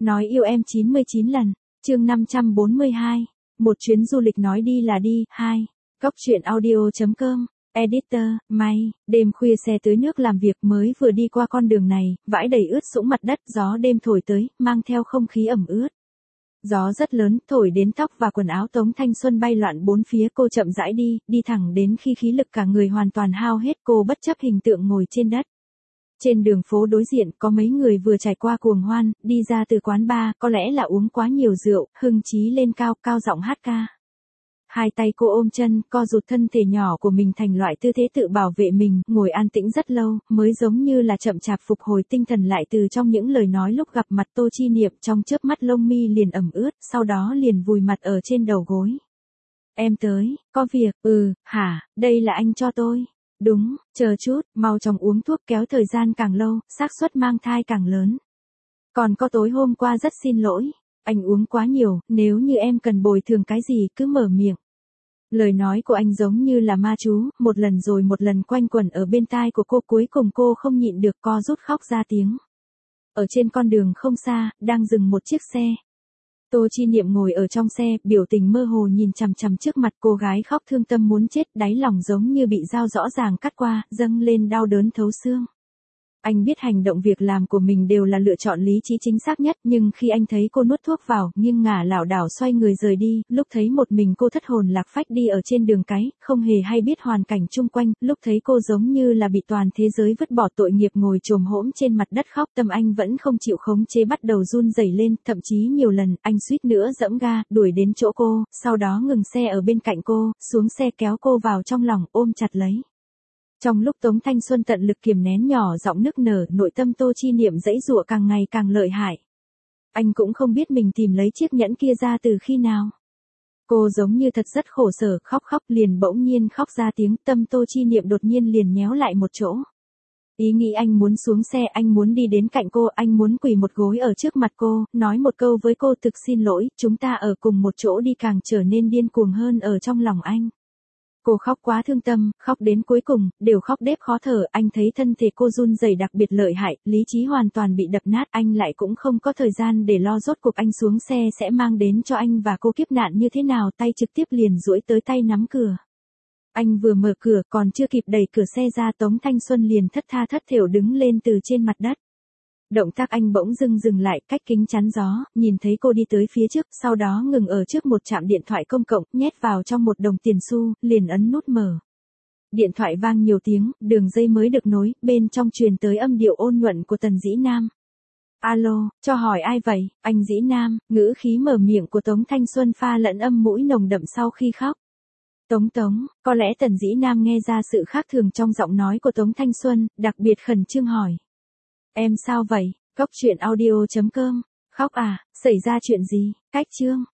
Nói yêu em 99 lần. Chương 542. Một chuyến du lịch nói đi là đi. 2. Góc truyện audio.com. Editor, May. Đêm khuya xe tưới nước làm việc mới vừa đi qua con đường này, vãi đầy ướt sũng mặt đất, gió đêm thổi tới, mang theo không khí ẩm ướt. Gió rất lớn, thổi đến tóc và quần áo Tống Thanh Xuân bay loạn bốn phía, cô chậm rãi đi thẳng đến khi khí lực cả người hoàn toàn hao hết, cô bất chấp hình tượng ngồi trên đất. Trên đường phố đối diện có mấy người vừa trải qua cuồng hoan, đi ra từ quán bar, có lẽ là uống quá nhiều rượu, hưng chí lên cao giọng hát ca. Hai tay cô ôm chân, co rụt thân thể nhỏ của mình thành loại tư thế tự bảo vệ mình, ngồi an tĩnh rất lâu, mới giống như là chậm chạp phục hồi tinh thần lại từ trong những lời nói lúc gặp mặt Tô Chi Niệm, trong chớp mắt lông mi liền ẩm ướt, sau đó liền vùi mặt ở trên đầu gối. Em tới, có việc, hả, đây là anh cho tôi. Đúng, chờ chút, mau chóng uống thuốc kéo thời gian càng lâu, xác suất mang thai càng lớn. Còn có tối hôm qua rất xin lỗi, anh uống quá nhiều, nếu như em cần bồi thường cái gì cứ mở miệng. Lời nói của anh giống như là ma chú, một lần rồi một lần quanh quẩn ở bên tai của cô, cuối cùng cô không nhịn được co rút khóc ra tiếng. Ở trên con đường không xa, đang dừng một chiếc xe. Tô Chi Niệm ngồi ở trong xe, biểu tình mơ hồ nhìn chằm chằm trước mặt, cô gái khóc thương tâm muốn chết, đáy lòng giống như bị dao rõ ràng cắt qua, dâng lên đau đớn thấu xương. Anh biết hành động việc làm của mình đều là lựa chọn lý trí chính xác nhất, nhưng khi anh thấy cô nuốt thuốc vào, nghiêng ngả lảo đảo xoay người rời đi, lúc thấy một mình cô thất hồn lạc phách đi ở trên đường cái, không hề hay biết hoàn cảnh chung quanh, lúc thấy cô giống như là bị toàn thế giới vứt bỏ tội nghiệp ngồi chồm hổm trên mặt đất khóc, tâm anh vẫn không chịu khống chế bắt đầu run rẩy lên, thậm chí nhiều lần, anh suýt nữa giẫm ga, đuổi đến chỗ cô, sau đó ngừng xe ở bên cạnh cô, xuống xe kéo cô vào trong lòng, ôm chặt lấy. Trong lúc Tống Thanh Xuân tận lực kiềm nén nhỏ giọng nức nở, nội tâm Tô Chi Niệm giãy giụa càng ngày càng lợi hại. Anh cũng không biết mình tìm lấy chiếc nhẫn kia ra từ khi nào. Cô giống như thật rất khổ sở, khóc liền bỗng nhiên khóc ra tiếng, tâm Tô Chi Niệm đột nhiên liền nhéo lại một chỗ. Ý nghĩ anh muốn xuống xe, anh muốn đi đến cạnh cô, anh muốn quỳ một gối ở trước mặt cô, nói một câu với cô thực xin lỗi, chúng ta ở cùng một chỗ đi, càng trở nên điên cuồng hơn ở trong lòng anh. Cô khóc quá thương tâm, khóc đến cuối cùng, đều khóc đếp khó thở, anh thấy thân thể cô run rẩy đặc biệt lợi hại, lý trí hoàn toàn bị đập nát, anh lại cũng không có thời gian để lo rốt cuộc anh xuống xe sẽ mang đến cho anh và cô kiếp nạn như thế nào, tay trực tiếp liền duỗi tới tay nắm cửa. Anh vừa mở cửa, còn chưa kịp đẩy cửa xe ra, Tống Thanh Xuân liền thất tha thất thểu đứng lên từ trên mặt đất. Động tác anh bỗng dừng lại, cách kính chắn gió, nhìn thấy cô đi tới phía trước, sau đó ngừng ở trước một trạm điện thoại công cộng, nhét vào trong một đồng tiền xu, liền ấn nút mở. Điện thoại vang nhiều tiếng, đường dây mới được nối, bên trong truyền tới âm điệu ôn nhuận của Tần Dĩ Nam. Alo, cho hỏi ai vậy, anh Dĩ Nam, ngữ khí mở miệng của Tống Thanh Xuân pha lẫn âm mũi nồng đậm sau khi khóc. Tống, có lẽ Tần Dĩ Nam nghe ra sự khác thường trong giọng nói của Tống Thanh Xuân, đặc biệt khẩn trương hỏi. Em sao vậy? Góc truyện audio.com. Khóc à, xảy ra chuyện gì? Cách chương.